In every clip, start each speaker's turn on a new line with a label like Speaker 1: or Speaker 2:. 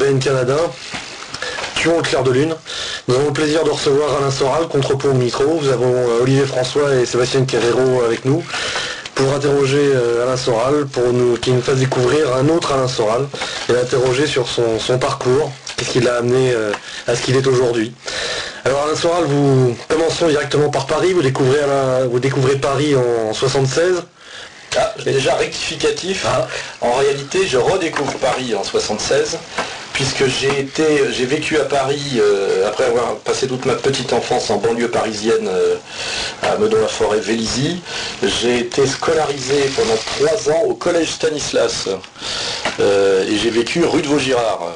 Speaker 1: PN Canada. Tuons le clair de lune. Nous avons le plaisir de recevoir Alain Soral, contrepont de Mitro. Nous avons Olivier François et Sébastien Carrero avec nous pour interroger Alain Soral, qu'il nous fasse découvrir un autre Alain Soral et l'interroger sur son parcours, qu'est-ce qui l'a amené à ce qu'il est aujourd'hui. Alors Alain Soral, commençons directement par Paris, vous découvrez Paris en 76.
Speaker 2: Ah, déjà rectificatif. En réalité, je redécouvre Paris en 76, puisque j'ai vécu à Paris, après avoir passé toute ma petite enfance en banlieue parisienne, à Meudon-la-Forêt-Vélizy. J'ai été scolarisé pendant 3 ans au collège Stanislas, et j'ai vécu rue de Vaugirard.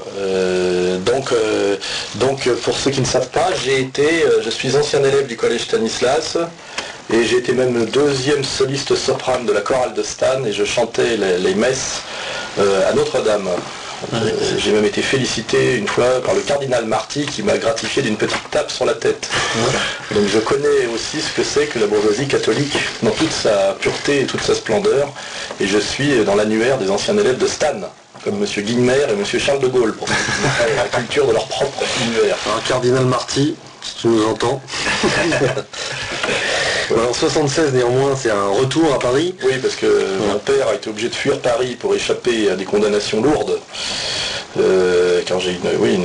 Speaker 2: Donc pour ceux qui ne savent pas, je suis ancien élève du collège Stanislas, et j'ai été même le 2e soliste soprane de la chorale de Stan, et je chantais les messes à Notre-Dame. J'ai même été félicité une fois par le cardinal Marty qui m'a gratifié d'une petite tape sur la tête. Donc je connais aussi ce que c'est que la bourgeoisie catholique dans toute sa pureté et toute sa splendeur, et je suis dans l'annuaire des anciens élèves de Stan, comme M. Guilmer et M. Charles de Gaulle, pour la culture de leur propre univers.
Speaker 1: Alors cardinal Marty, si tu nous entends. Alors 76 néanmoins, c'est un retour à Paris.
Speaker 2: Oui, parce que mon père a été obligé de fuir Paris pour échapper à des condamnations lourdes. Car j'ai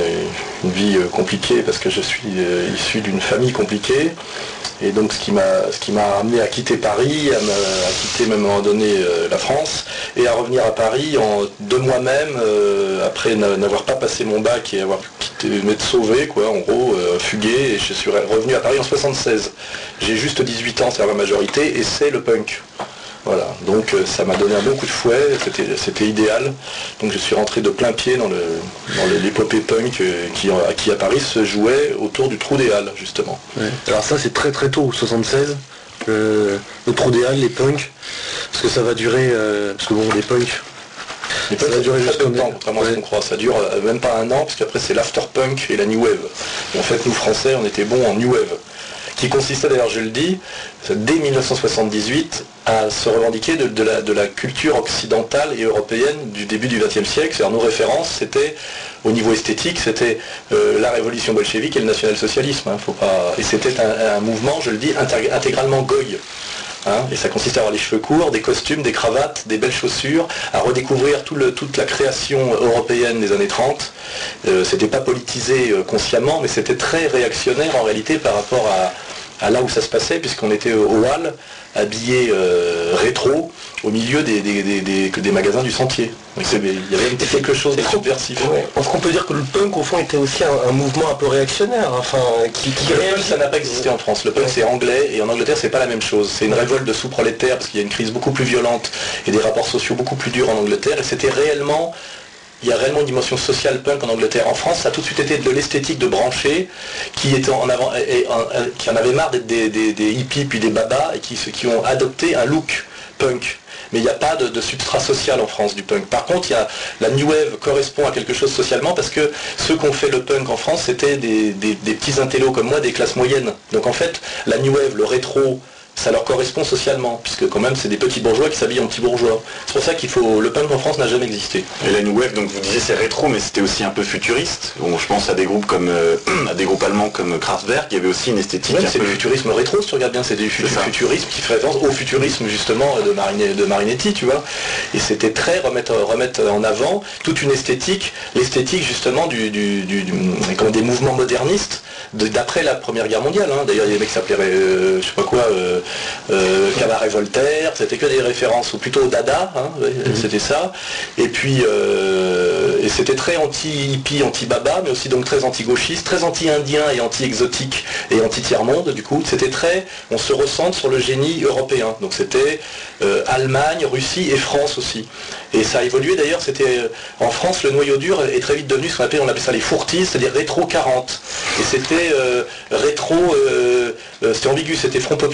Speaker 2: une vie compliquée, parce que je suis issu d'une famille compliquée. Et donc ce qui m'a amené à quitter Paris, à quitter même à un moment donné la France, et à revenir à Paris de moi-même, après n'avoir pas passé mon bac et m'être sauvé, quoi, en gros, fugué, et je suis revenu à Paris en 76. J'ai juste 18 ans, c'est la majorité, et c'est le punk. Voilà, donc ça m'a donné un bon coup de fouet, c'était idéal. Donc je suis rentré de plein pied dans l'épopée punk qui à Paris se jouait autour du Trou des Halles, justement.
Speaker 1: Ouais. Alors ça c'est très très tôt, 76, le Trou des Halles, les punks, parce que ça va durer, parce que bon, les punks,
Speaker 2: ça va durer jusqu'au temps, contrairement à ce qu'on croit. Ça dure même pas un an, parce qu'après c'est l'afterpunk et la new wave. Et en fait, nous Français, on était bons en new wave, qui consistait d'ailleurs, je le dis, dès 1978, à se revendiquer de la culture occidentale et européenne du début du XXe siècle. C'est-à-dire nos références, c'était, au niveau esthétique, c'était la révolution bolchevique et le national-socialisme. Et c'était un mouvement, je le dis, intégralement goy. Et ça consistait à avoir les cheveux courts, des costumes, des cravates, des belles chaussures, à redécouvrir toute la création européenne des années 30. C'était pas politisé consciemment, mais c'était très réactionnaire en réalité par rapport à là où ça se passait, puisqu'on était au Hall, habillés rétro, au milieu des magasins du Sentier. Donc il y avait quelque chose de subversif.
Speaker 3: Est-ce qu'on peut dire que le punk, au fond, était aussi un mouvement un peu réactionnaire, enfin,
Speaker 2: Le punk, ça n'a pas existé en France. Le punk, c'est anglais, et en Angleterre, c'est pas la même chose. C'est une révolte de sous-prolétaires, parce qu'il y a une crise beaucoup plus violente et des rapports sociaux beaucoup plus durs en Angleterre, et c'était réellement... Il y a réellement une dimension sociale punk en Angleterre. En France, ça a tout de suite été de l'esthétique de branchés qui était en avant, qui en avaient marre d'être des hippies puis des babas, et qui ont adopté un look punk. Mais il n'y a pas de substrat social en France du punk. Par contre, la New Wave correspond à quelque chose socialement, parce que ceux qui ont fait le punk en France, c'était des petits intellos comme moi, des classes moyennes. Donc en fait, la New Wave, le rétro, ça leur correspond socialement, puisque quand même c'est des petits bourgeois qui s'habillent en petits bourgeois. C'est pour ça le punk en France n'a jamais existé.
Speaker 4: Et la New Wave, donc vous disiez c'est rétro, mais c'était aussi un peu futuriste. Bon, je pense à des groupes à des groupes allemands comme Kraftwerk, il y avait aussi une esthétique.
Speaker 2: Ouais, c'est du futurisme rétro, si tu regardes bien, c'est du futurisme qui fait référence au futurisme justement de Marinetti, tu vois. Et c'était très remettre en avant toute une esthétique, l'esthétique justement des mouvements modernistes d'après la Première Guerre mondiale. D'ailleurs, il y a des mecs qui s'appelaient, je sais pas quoi, Cabaret Voltaire, c'était que des références, ou plutôt au Dada, c'était ça. Et puis, et c'était très anti-hippie, anti-baba, mais aussi donc très anti-gauchiste, très anti-indien et anti-exotique et anti-tiers-monde, du coup. C'était on se ressente sur le génie européen. Donc c'était Allemagne, Russie et France aussi. Et ça a évolué d'ailleurs, en France, le noyau dur est très vite devenu ce qu'on appelait ça les fourtises, c'est-à-dire rétro 40. Et c'était rétro, c'était ambigu, c'était Front Populaire,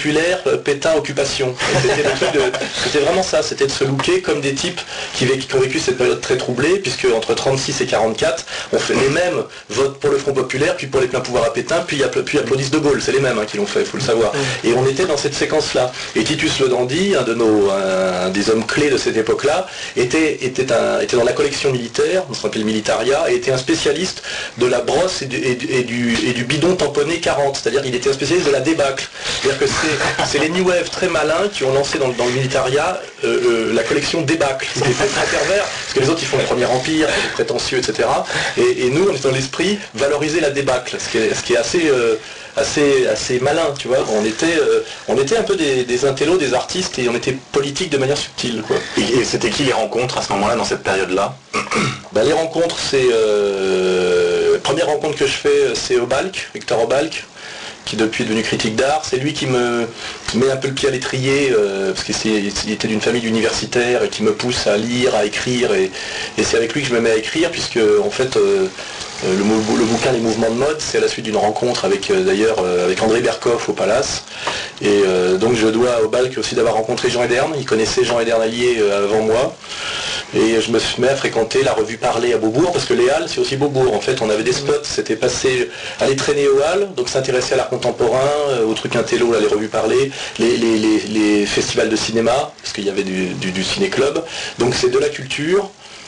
Speaker 2: Pétain occupation. C'était vraiment ça, c'était de se looker comme des types qui ont vécu cette période très troublée, puisque entre 36 et 44, on fait les mêmes votes pour le Front Populaire, puis pour les pleins pouvoirs à Pétain, puis applaudissent De Gaulle, c'est les mêmes qui l'ont fait, il faut le savoir. Et on était dans cette séquence-là. Et Titus Le Dandy, un des hommes clés de cette époque-là, était dans la collection militaire, on s'appelle Militaria, et était un spécialiste de la brosse et du bidon tamponné 40, c'est-à-dire qu'il était un spécialiste de la débâcle. C'est-à-dire que c'est les New Wave très malins qui ont lancé dans le Militaria la collection débâcle. Ce qui est très pervers, parce que les autres ils font le Premier Empire, les prétentieux, etc. Et nous on est dans l'esprit valoriser la débâcle, ce qui est assez malin, tu vois. On était un peu des intellos, des artistes, et on était politique de manière subtile, quoi.
Speaker 4: Et c'était qui les rencontres à ce moment-là, dans cette période-là?
Speaker 2: Les rencontres, c'est... première rencontre que je fais, c'est Obalk, Victor Obalk, qui depuis est devenu critique d'art. C'est lui qui me met un peu le pied à l'étrier, parce qu'il était d'une famille d'universitaires et qui me pousse à lire, à écrire, et c'est avec lui que je me mets à écrire, puisque en fait le bouquin Les Mouvements de Mode, c'est à la suite d'une rencontre avec André Berkoff au Palace, et donc je dois à Obalk aussi d'avoir rencontré Jean Hederne. Il connaissait Jean Hederne Allier avant moi, et je me mets à fréquenter la revue Parler à Beaubourg, parce que les Halles c'est aussi Beaubourg. En fait on avait des spots, c'était passé, aller traîner aux Halles, donc s'intéresser à l'art contemporain, aux trucs intello, les revues Parler, les festivals de cinéma, parce qu'il y avait du ciné-club, donc c'est de la culture.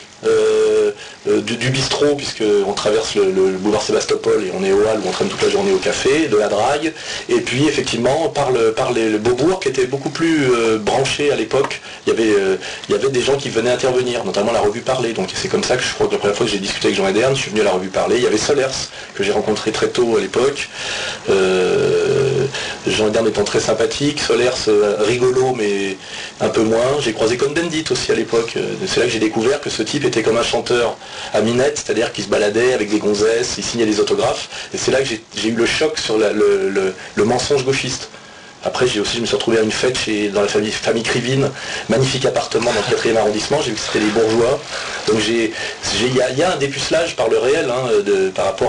Speaker 2: Du bistrot, puisqu'on traverse le boulevard Sébastopol et on est au Halles où on traîne toute la journée au café, de la drague, et puis effectivement par le Beaubourg qui était beaucoup plus branché à l'époque. Il y avait des gens qui venaient intervenir, notamment la revue Parler, donc c'est comme ça que je crois que la première fois que j'ai discuté avec Jean Hederne, je suis venu à la revue Parler. Il y avait Solers que j'ai rencontré très tôt à l'époque, Jean Hederne étant très sympathique, Solers rigolo mais un peu moins. J'ai croisé Cohn-Bendit aussi à l'époque, c'est là que j'ai découvert que ce type était comme un chanteur à minette, c'est-à-dire qu'il se baladait avec des gonzesses, il signait des autographes, et c'est là que j'ai eu le choc sur le mensonge gauchiste. Après je me suis retrouvé à une fête dans la famille Krivine, magnifique appartement dans le 4e arrondissement, j'ai vu que c'était les bourgeois, donc il y a un dépucelage par le réel, par rapport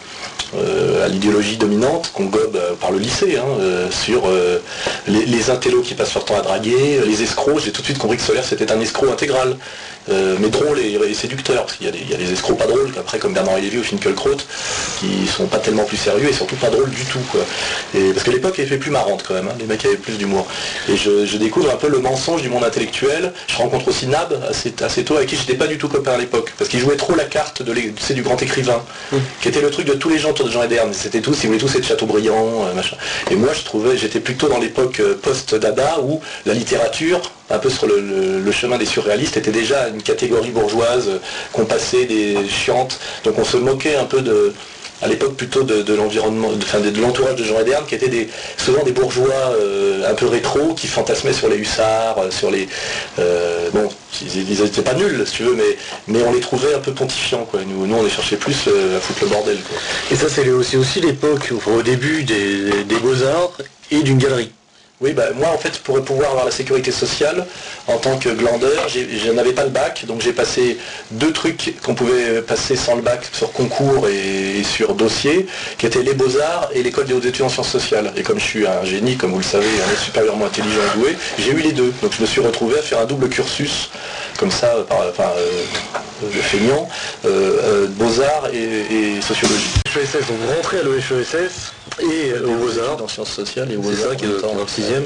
Speaker 2: à l'idéologie dominante qu'on gobe par le lycée, sur les intellos qui passent leur temps à draguer, les escrocs. J'ai tout de suite compris que Solers c'était un escroc intégral, mais drôle et séducteur, parce qu'il y a des escrocs pas drôles, après comme Bernard Lévy ou Finkielkraut, qui sont pas tellement plus sérieux et surtout pas drôles du tout, quoi. Et parce que l'époque était plus marrante quand même, les mecs avaient plus d'humour. Et je découvre un peu le mensonge du monde intellectuel. Je rencontre aussi Nab assez tôt, avec qui j'étais pas du tout copain à l'époque, parce qu'il jouait trop la carte du grand écrivain, qui était le truc de tous les gens autour de Jean Hederne. C'était tous, ils voulaient tous être Chateaubriand, machin. Et moi j'étais plutôt dans l'époque post-Dada, où la littérature, un peu sur le chemin des surréalistes, était déjà une catégorie bourgeoise qu'on passait des chiantes. Donc on se moquait un peu à l'époque plutôt de l'environnement, de l'entourage de Jean Hederne, qui étaient souvent des bourgeois un peu rétro, qui fantasmaient sur les hussards, sur les... ils n'étaient pas nuls, si tu veux, mais on les trouvait un peu pontifiants, quoi. Nous on les cherchait plus à foutre le bordel, quoi.
Speaker 1: Et ça c'est aussi l'époque, au début des Beaux-Arts et d'une galerie.
Speaker 2: Oui, moi en fait, pour pouvoir avoir la sécurité sociale, en tant que glandeur, je n'avais pas le bac, donc j'ai passé 2 trucs qu'on pouvait passer sans le bac sur concours et sur dossier, qui étaient les Beaux-Arts et l'école des hautes études en sciences sociales. Et comme je suis un génie, comme vous le savez, un mec supérieurement intelligent et doué, j'ai eu les 2. Donc je me suis retrouvé à faire un double cursus, comme ça, le feignant, Beaux-Arts et sociologie.
Speaker 1: HESS, donc vous rentrez à l'EHESS et aux Beaux-Arts.
Speaker 2: En sciences sociales et aux
Speaker 1: Beaux-Arts, qui est dans le 6e.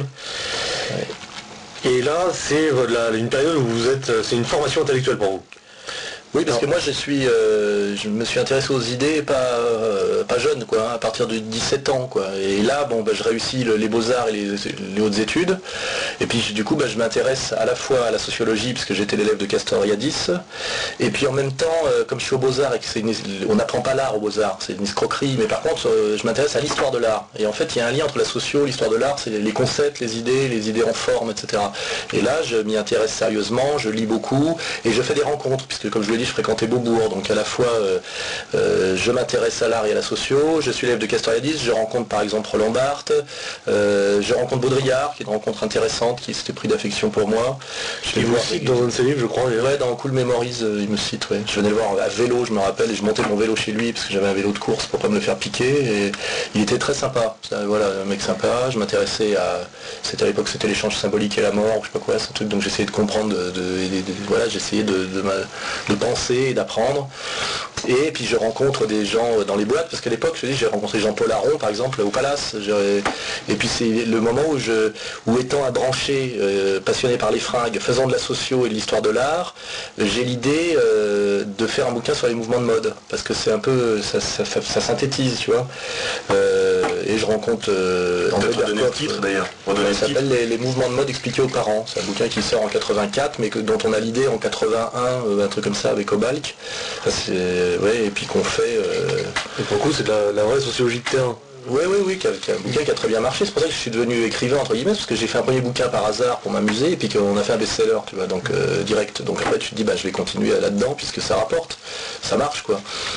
Speaker 1: Ouais. Et là, c'est une période où c'est une formation intellectuelle pour vous.
Speaker 2: Oui, parce que moi je me suis intéressé aux idées pas jeune, quoi, à partir de 17 ans, quoi. Et là, je réussis les beaux-arts et les hautes études. Et puis du coup, je m'intéresse à la fois à la sociologie, parce que j'étais l'élève de Castoriadis. Et puis en même temps, comme je suis aux beaux-arts et que on n'apprend pas l'art aux beaux-arts, c'est une escroquerie, mais par contre, je m'intéresse à l'histoire de l'art. Et en fait, il y a un lien entre la socio, l'histoire de l'art, c'est les concepts, les idées en forme, etc. Et là, je m'y intéresse sérieusement, je lis beaucoup, et je fais des rencontres, puisque comme je le dis, je fréquentais Beaubourg, donc à la fois je m'intéresse à l'art et à la socio, je suis élève de Castoriadis, je rencontre par exemple Roland Barthes, je rencontre Baudrillard, qui est une rencontre intéressante, qui s'était pris d'affection pour moi.
Speaker 1: Je l'ai vu aussi dans un de ses livres, je crois.
Speaker 2: Ouais, dans Cool Memories, il me cite, ouais. Je venais le voir à vélo, je me rappelle, et je montais mon vélo chez lui, parce que j'avais un vélo de course pour pas me le faire piquer, et il était très sympa. Voilà, un mec sympa, je m'intéressais à... C'était à l'époque, c'était l'échange symbolique et la mort, ou je sais pas quoi, c'est un truc, donc j'essayais de comprendre, voilà, j'essayais de penser et d'apprendre. Et puis je rencontre des gens dans les boîtes, parce qu'à l'époque, je dis, j'ai rencontré Jean-Paul Aron, par exemple, au Palace. Et puis c'est le moment où étant un branché, passionné par les fringues, faisant de la socio et de l'histoire de l'art, j'ai l'idée de faire un bouquin sur les mouvements de mode, parce que c'est un peu, ça synthétise, tu vois. Et je rencontre
Speaker 4: André Berkoff, titre d'ailleurs.
Speaker 2: Ça s'appelle les mouvements de mode expliqués aux parents. C'est un bouquin qui sort en 84, mais dont on a l'idée en 81, un truc comme ça avec Obalk. Ouais, et puis qu'on fait...
Speaker 1: Et pour le coup, c'est de la vraie sociologie de terrain.
Speaker 2: Oui, un bouquin qui a très bien marché. C'est pour ça que je suis devenu écrivain, entre guillemets, parce que j'ai fait un premier bouquin par hasard pour m'amuser, et puis qu'on a fait un best-seller, tu vois, donc direct. Donc après, tu te dis, bah, je vais continuer là-dedans, puisque ça rapporte, ça marche, quoi.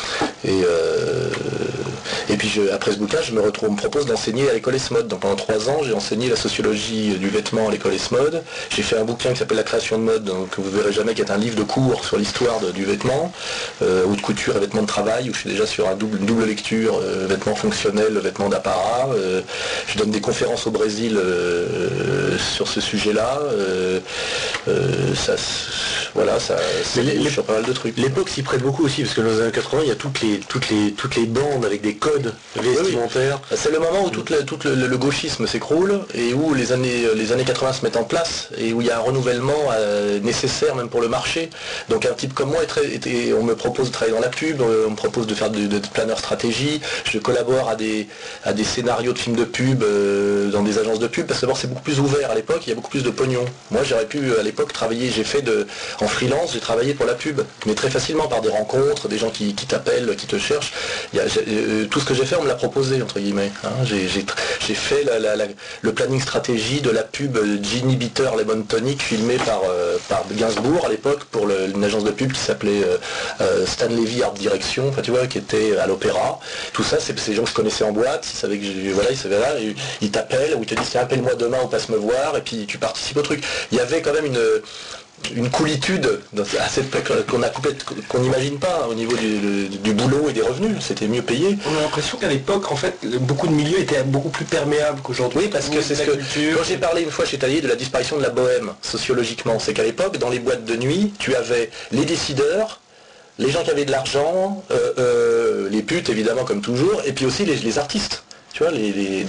Speaker 2: Et puis après ce bouquin, on me propose d'enseigner à l'école ESMOD. Donc pendant 3 ans, j'ai enseigné la sociologie du vêtement à l'école ESMOD. J'ai fait un bouquin qui s'appelle La création de mode, donc, que vous verrez jamais, qui est un livre de cours sur l'histoire du vêtement, haute couture et vêtements de travail, où je suis déjà sur une double lecture, vêtements fonctionnels, vêtements d'apparat. Je donne des conférences au Brésil sur ce sujet-là. C'est sur pas mal de trucs.
Speaker 1: L'époque s'y prête beaucoup aussi, parce que dans les années 80, il y a toutes les bandes avec des codes vestimentaires.
Speaker 2: Oui. C'est le moment où tout le gauchisme s'écroule, et où les années 80 se mettent en place, et où il y a un renouvellement nécessaire même pour le marché. Donc un type comme moi, on me propose de travailler dans la pub, on me propose de faire de planeur stratégie, je collabore à des scénarios de films de pub dans des agences de pub, parce que d'abord c'est beaucoup plus ouvert à l'époque, il y a beaucoup plus de pognon. Moi j'aurais pu à l'époque travailler, en freelance, j'ai travaillé pour la pub, mais très facilement par des rencontres, des gens qui t'appellent, qui te cherchent. Tout ce que j'ai fait, on me l'a proposé, entre guillemets. Hein. J'ai fait le planning stratégie de la pub Ginny Bitter Lemon Tonic, filmé par Gainsbourg à l'époque, pour une agence de pub qui s'appelait Stan Levy Art Direction, enfin, tu vois, qui était à l'Opéra. Tout ça, c'est ces gens que je connaissais en boîte, ils savaient que ils savaient là, ils t'appellent, ou ils te disent tiens, appelle-moi demain ou passe me voir, et puis tu participes au truc. Il y avait quand même une coolitude qu'on n'imagine pas au niveau du boulot et des revenus, c'était mieux payé.
Speaker 3: On a l'impression qu'à l'époque, en fait, beaucoup de milieux étaient beaucoup plus perméables qu'aujourd'hui.
Speaker 2: Oui, parce que c'est quand j'ai parlé une fois chez Talier de la disparition de la bohème, sociologiquement, c'est qu'à l'époque, dans les boîtes de nuit, tu avais les décideurs, les gens qui avaient de l'argent, les putes évidemment comme toujours, et puis aussi les artistes. Tu vois,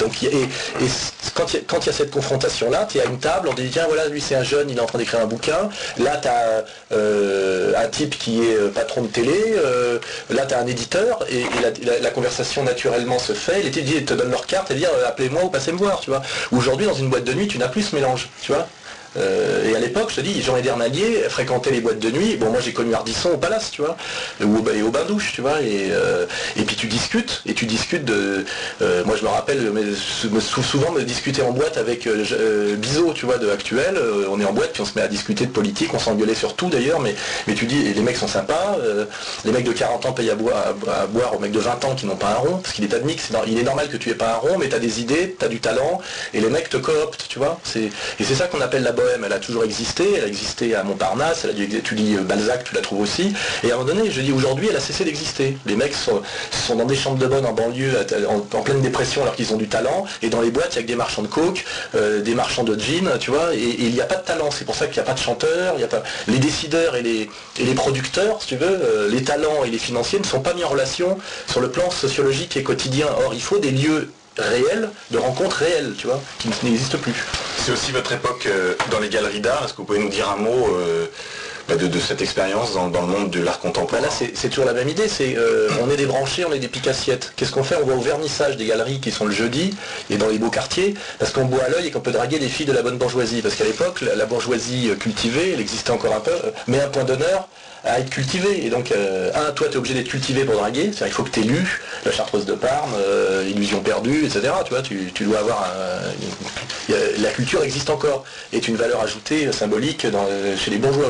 Speaker 2: quand il y a cette confrontation-là, tu es à une table, on te dit tiens voilà, lui c'est un jeune, il est en train d'écrire un bouquin, là tu as un type qui est patron de télé, là tu as un éditeur, et la conversation naturellement se fait, les types te donnent leur carte et disent appelez-moi ou passez me voir, tu vois. Aujourd'hui dans une boîte de nuit, tu n'as plus ce mélange, tu vois. Et à l'époque, je te dis, Jean Edernalier fréquentait les boîtes de nuit. Bon, moi j'ai connu Ardisson au Palace, tu vois, ou au bain-douche, tu vois, et puis tu discutes de... moi je me rappelle, souvent me discuter en boîte avec Bizot, tu vois, de Actuel. On est en boîte, puis on se met à discuter de politique, on s'engueulait sur tout d'ailleurs, mais tu dis, les mecs sont sympas, les mecs de 40 ans payent à boire aux mecs de 20 ans qui n'ont pas un rond, parce qu'il est admis il est normal que tu aies pas un rond, mais tu as des idées, tu as du talent, et les mecs te cooptent, tu vois. Et c'est ça qu'on appelle la bohème. Elle a toujours existé, elle a existé à Montparnasse, tu dis Balzac, tu la trouves aussi, et à un moment donné, je dis aujourd'hui, elle a cessé d'exister. Les mecs sont dans des chambres de bonne en banlieue, en pleine dépression alors qu'ils ont du talent, et dans les boîtes, il y a que des marchands de coke, des marchands de jeans, tu vois, et il n'y a pas de talent, c'est pour ça qu'il n'y a pas de chanteurs, il y a pas... Les décideurs et les producteurs, si tu veux, les talents et les financiers ne sont pas mis en relation sur le plan sociologique et quotidien. Or, il faut des lieux réels, de rencontres réelles, tu vois, qui n'existent plus.
Speaker 4: C'est aussi votre époque dans les galeries d'art. Est-ce que vous pouvez nous dire un mot de cette expérience dans le monde de l'art contemporain?
Speaker 2: Là, c'est toujours la même idée. On est des branchés, on est des picassiettes. Qu'est-ce qu'on fait? On va au vernissage des galeries qui sont le jeudi et dans les beaux quartiers, parce qu'on boit à l'œil et qu'on peut draguer les filles de la bonne bourgeoisie. Parce qu'à l'époque, la bourgeoisie cultivée, elle existait encore un peu, mais un point d'honneur à être cultivé. Et donc, toi, tu es obligé d'être cultivé pour draguer. C'est-à-dire, il faut que tu aies lu La Chartreuse de Parme, Illusion perdue, etc. Tu vois, tu dois avoir la culture existe encore, est une valeur ajoutée symbolique chez les bourgeois. Aujourd'hui, c'est plus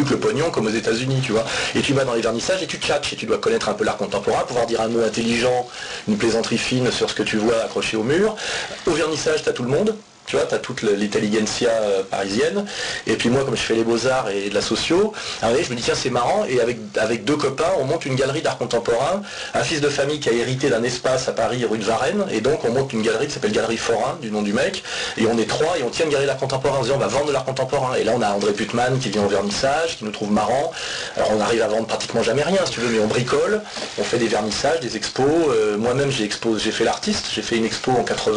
Speaker 2: plus que le pognon comme aux États-Unis, tu vois. Et tu vas dans les vernissages et tu tchatches, et tu dois connaître un peu l'art contemporain, pouvoir dire un mot intelligent, une plaisanterie fine sur ce que tu vois accroché au mur. Au vernissage, tu as tout le monde. Tu vois, tu as toute l'intelligentsia parisienne, et puis moi, comme je fais les beaux-arts et de la socio, je me dis, tiens, c'est marrant, et avec deux copains, on monte une galerie d'art contemporain, un fils de famille qui a hérité d'un espace à Paris, rue de Varennes, et donc on monte une galerie qui s'appelle Galerie Forain, du nom du mec, et on est trois, et on tient une galerie d'art contemporain, en disant, on va vendre de l'art contemporain, et là on a André Putman qui vient au vernissage, qui nous trouve marrant, alors on arrive à vendre pratiquement jamais rien, si tu veux, mais on bricole, on fait des vernissages, des expos, moi-même j'ai fait l'artiste, j'ai fait une expo en 80,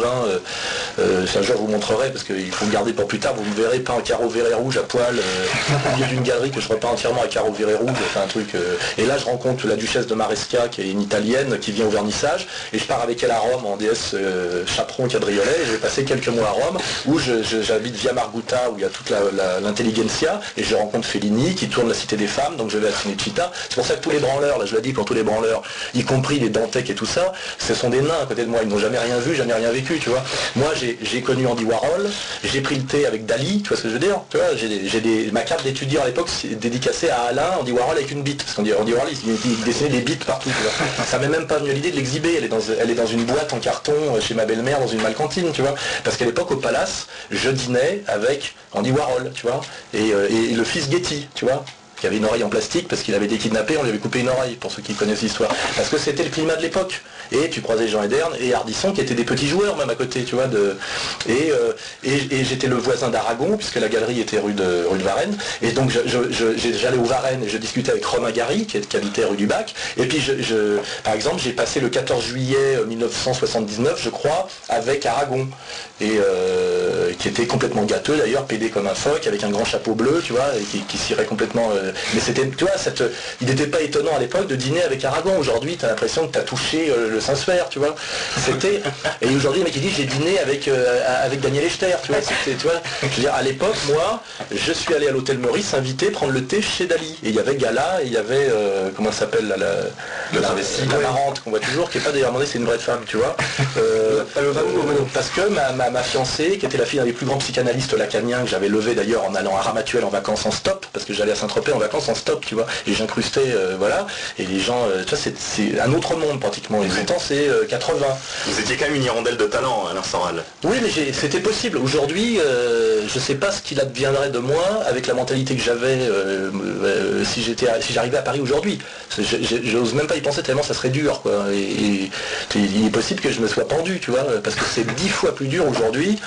Speaker 2: un jour je vous montrerai, parce qu'il faut me garder pour plus tard, vous me verrez pas en carreau vert et rouge à poil au milieu d'une galerie que je repeins entièrement à carreau vert et rouge, enfin un truc. Et là je rencontre la duchesse de Maresca, qui est une italienne, qui vient au vernissage, et je pars avec elle à Rome en déesse chaperon cabriolet, et je vais passer quelques mois à Rome, où j'habite via Margutta, où il y a toute l'intelligentsia, et je rencontre Fellini, qui tourne la Cité des Femmes, donc je vais à Cinecittà. C'est pour ça que tous les branleurs, là je l'ai dit pour tous les branleurs, y compris les Dantec et tout ça, ce sont des nains à côté de moi, ils n'ont jamais rien vu, jamais rien vécu, tu vois. Moi j'ai connu Andy Warhol, j'ai pris le thé avec Dali, tu vois ce que je veux dire, tu vois, ma carte d'étudiant à l'époque dédicacée à Alain, Andy Warhol avec une bite, parce qu'Andy Warhol il dessinait des bites partout, tu vois. Ça m'est même pas venu l'idée de l'exhiber, elle est dans une boîte en carton chez ma belle-mère dans une malcantine, tu vois, parce qu'à l'époque au Palace, je dînais avec Andy Warhol, tu vois, et le fils Getty, tu vois, qui avait une oreille en plastique parce qu'il avait été kidnappé, on lui avait coupé une oreille, pour ceux qui connaissent l'histoire. Parce que c'était le climat de l'époque. Et tu croisais Jean Ederne et Ardisson qui étaient des petits joueurs même à côté, tu vois. Et j'étais le voisin d'Aragon, puisque la galerie était rue de Varennes. Et donc j'allais au Varennes et je discutais avec Romain Gary, qui habitait rue du Bac. Et puis par exemple, j'ai passé le 14 juillet 1979, je crois, avec Aragon. Et qui était complètement gâteux d'ailleurs, pédé comme un phoque, avec un grand chapeau bleu, tu vois, et qui cirait complètement... mais c'était, tu vois, il n'était pas étonnant à l'époque de dîner avec Aragon. Aujourd'hui, tu as l'impression que tu as touché le Saint-Sphère, tu vois. C'était... Et aujourd'hui, le mec il dit, j'ai dîné avec Daniel Echter, tu vois. Tu vois. Je veux dire, à l'époque, moi, je suis allé à l'hôtel Maurice invité prendre le thé chez Dali. Et il y avait Gala, et il y avait, comment ça s'appelle, la marrante qu'on voit toujours, qui n'est pas d'ailleurs demandé, c'est une vraie femme, tu vois. Parce que ma fiancée, qui était la fille d'un des plus grands psychanalystes lacaniens, que j'avais levé d'ailleurs en allant à Ramatuelle en vacances en stop, parce que j'allais à Saint-Tropez en vacances en stop, tu vois, et j'incrustais, voilà, et les gens, tu vois, c'est un autre monde pratiquement, les temps c'est 80.
Speaker 4: Vous étiez quand même une hirondelle de talent, Alain Soral.
Speaker 2: Oui, mais c'était possible. Aujourd'hui, je sais pas ce qu'il adviendrait de moi avec la mentalité que j'avais si j'arrivais à Paris aujourd'hui. J'ose même pas y penser tellement ça serait dur, quoi. Et il est possible que je me sois pendu, tu vois, parce que c'est 10 fois plus dur aujourd'hui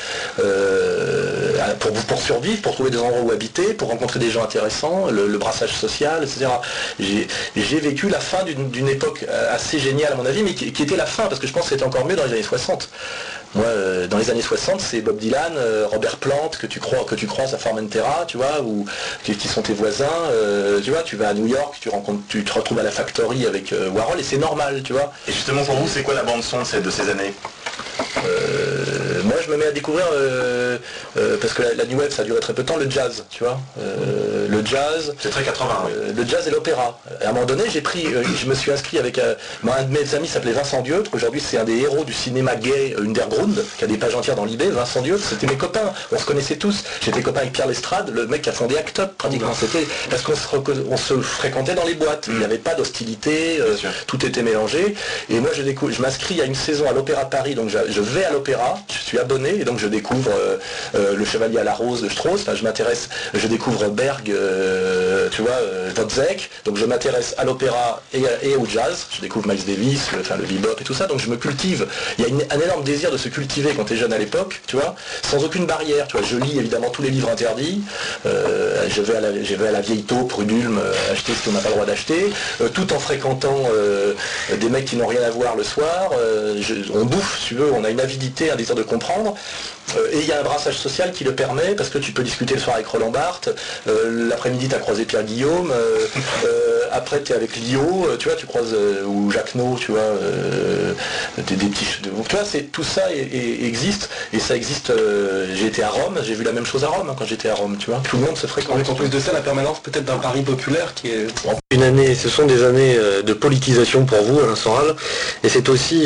Speaker 2: pour survivre, pour trouver des endroits où habiter, pour rencontrer des gens intéressants, le brassage social, etc. J'ai vécu la fin d'une époque assez géniale à mon avis, mais qui était la fin, parce que je pense que c'était encore mieux dans les années 60. Moi, dans les années 60, c'est Bob Dylan, Robert Plant, que tu croises à Formentera, tu vois, ou qui sont tes voisins, tu vois, tu vas à New York, tu te retrouves à la Factory avec Warhol, et c'est normal, tu vois.
Speaker 4: Et justement, pour vous, c'est quoi la bande-son de ces années?
Speaker 2: Moi je me mets à découvrir parce que la New Wave ça a duré très peu de temps, le jazz, tu vois. Le jazz.
Speaker 4: C'est très 80, oui.
Speaker 2: Le jazz et l'opéra. À un moment donné je me suis inscrit avec un de mes amis s'appelait Vincent Dieutre, aujourd'hui c'est un des héros du cinéma gay underground, qui a des pages entières dans l'eBay. Vincent Dieutre, c'était mes copains, on se connaissait tous. J'étais copain avec Pierre Lestrade, le mec qui a fondé Act Up pratiquement. C'était parce qu'on se fréquentait dans les boîtes, il n'y avait pas d'hostilité, tout était mélangé. Et moi je m'inscris à une saison à l'Opéra de Paris, donc je vais à l'opéra, je suis abonné et donc je découvre le Chevalier à la Rose de Strauss, enfin, je découvre Berg, tu vois, Wozzeck, donc je m'intéresse à l'opéra et au jazz, je découvre Miles Davis, le bebop et tout ça, donc je me cultive. Il y a un énorme désir de se cultiver quand tu es jeune à l'époque, tu vois, sans aucune barrière, tu vois, je lis évidemment tous les livres interdits, je vais à la vieille taupe, rue d'Ulm, acheter ce qu'on n'a pas le droit d'acheter, tout en fréquentant des mecs qui n'ont rien à voir le soir, on bouffe, si tu veux, on a une avidité, un désir de comprendre, et il y a un brassage social qui le permet, parce que tu peux discuter le soir avec Roland Barthes, l'après-midi tu as croisé Pierre Guillaume, après tu es avec Lio, tu vois, tu croises, ou Jacques No, tu vois, des petits... Tu vois, tout ça existe, et ça existe, j'ai été à Rome, j'ai vu la même chose à Rome, hein, quand j'étais à Rome, tu vois, tout le monde se fréquente.
Speaker 3: En plus de ça, la permanence peut-être d'un Paris populaire qui est...
Speaker 1: Ce sont des années de politisation pour vous, Alain Soral, et c'est aussi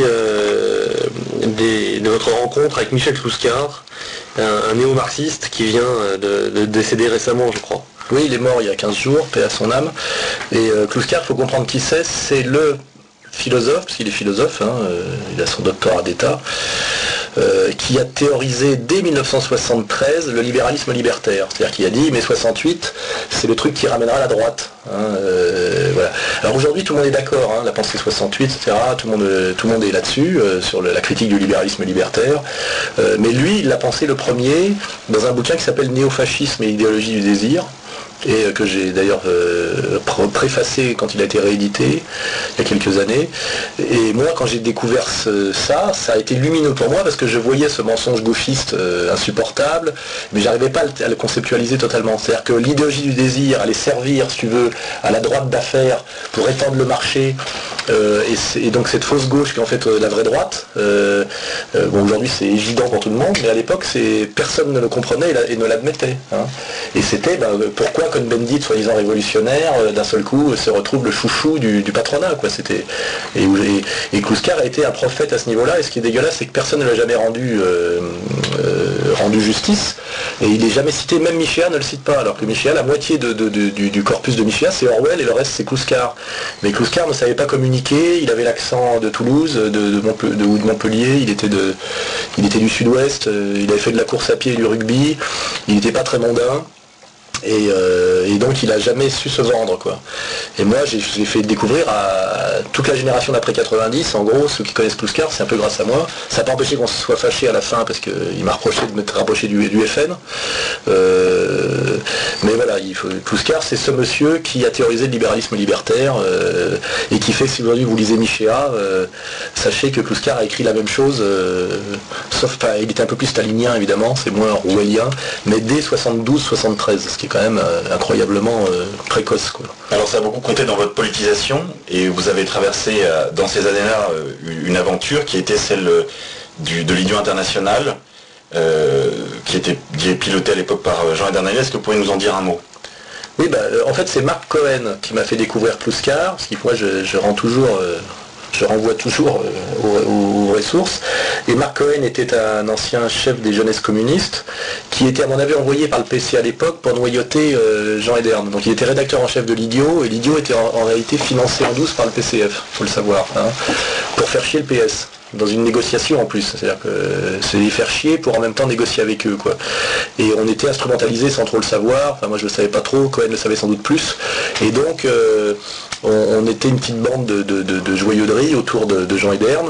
Speaker 1: de votre rencontre avec Michel Clouscar, un néo-marxiste qui vient de décéder récemment, je crois.
Speaker 2: Oui, il est mort il y a 15 jours, paix à son âme. Et Kluskar, il faut comprendre qui c'est le philosophe, parce qu'il est philosophe, il a son doctorat d'État, qui a théorisé dès 1973 le libéralisme libertaire. C'est-à-dire qu'il a dit, mais 68, c'est le truc qui ramènera la droite. Voilà. Alors aujourd'hui, tout le monde est d'accord, la pensée 68, etc., tout le monde est là-dessus, sur la critique du libéralisme libertaire. Mais lui, il l'a pensé le premier dans un bouquin qui s'appelle Néofascisme et idéologie du désir, et que j'ai d'ailleurs préfacé quand il a été réédité il y a quelques années. Et moi, quand j'ai découvert ça a été lumineux pour moi parce que je voyais ce mensonge gauchiste insupportable, mais j'arrivais pas à le conceptualiser totalement. C'est-à-dire que l'idéologie du désir allait servir, si tu veux, à la droite d'affaires pour étendre le marché, et donc cette fausse gauche qui est en fait la vraie droite. Bon, aujourd'hui c'est évident pour tout le monde, mais à l'époque personne ne le comprenait et ne l'admettait. Et c'était pourquoi Cohn-Bendit, soi-disant révolutionnaire, d'un seul coup se retrouve le chouchou du patronat, quoi. Et Kluskar a été un prophète à ce niveau-là, et ce qui est dégueulasse, c'est que personne ne l'a jamais rendu justice, et il n'est jamais cité, même Michéa ne le cite pas, alors que Michéa, la moitié du corpus de Michéa, c'est Orwell, et le reste c'est Kluskar. Mais Kluskar ne savait pas communiquer, il avait l'accent de Toulouse, ou de Montpellier, il était du sud-ouest, il avait fait de la course à pied et du rugby, il n'était pas très mondain. Et donc il n'a jamais su se vendre, quoi. Et moi je l'ai fait découvrir à toute la génération d'après 90, en gros ceux qui connaissent Kluskar, c'est un peu grâce à moi. Ça n'a pas empêché qu'on se soit fâché à la fin parce qu'il m'a reproché de me rapprocher du FN. Mais voilà, Kluskar, c'est ce monsieur qui a théorisé le libéralisme libertaire, et qui fait, si aujourd'hui vous lisez Michéa, sachez que Kluskar a écrit la même chose, sauf il était un peu plus stalinien évidemment, c'est moins orwellien, mais dès 72-73, ce qui est quand même incroyablement précoce, quoi.
Speaker 4: Alors ça a beaucoup compté dans votre politisation, et vous avez traversé dans ces années-là une aventure qui était celle de l'Union internationale, qui était pilotée à l'époque par Jean Edernalier. Est-ce que vous pouvez nous en dire un mot?
Speaker 2: Oui, en fait c'est Marc Cohen qui m'a fait découvrir Kluskar, parce que moi je renvoie toujours aux ressources. Et Marc Cohen était un ancien chef des jeunesses communistes qui était à mon avis envoyé par le PC à l'époque pour noyauter Jean Edern. Donc il était rédacteur en chef de l'Idiot, et l'Idiot était en réalité financé en douce par le PCF, faut le savoir, pour faire chier le PS. Dans une négociation en plus, c'est-à-dire que c'est les faire chier pour en même temps négocier avec eux, quoi. Et on était instrumentalisés sans trop le savoir, enfin moi je le savais pas trop, Cohen le savait sans doute plus, et donc on était une petite bande de joyeuderie autour de Jean Edern